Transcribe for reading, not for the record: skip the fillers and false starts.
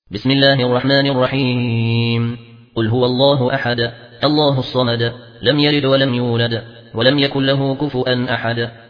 بسم الله الرحمن الرحيم قل هو الله أحد الله الصمد لم يلد ولم يولد ولم يكن له كفوا أحد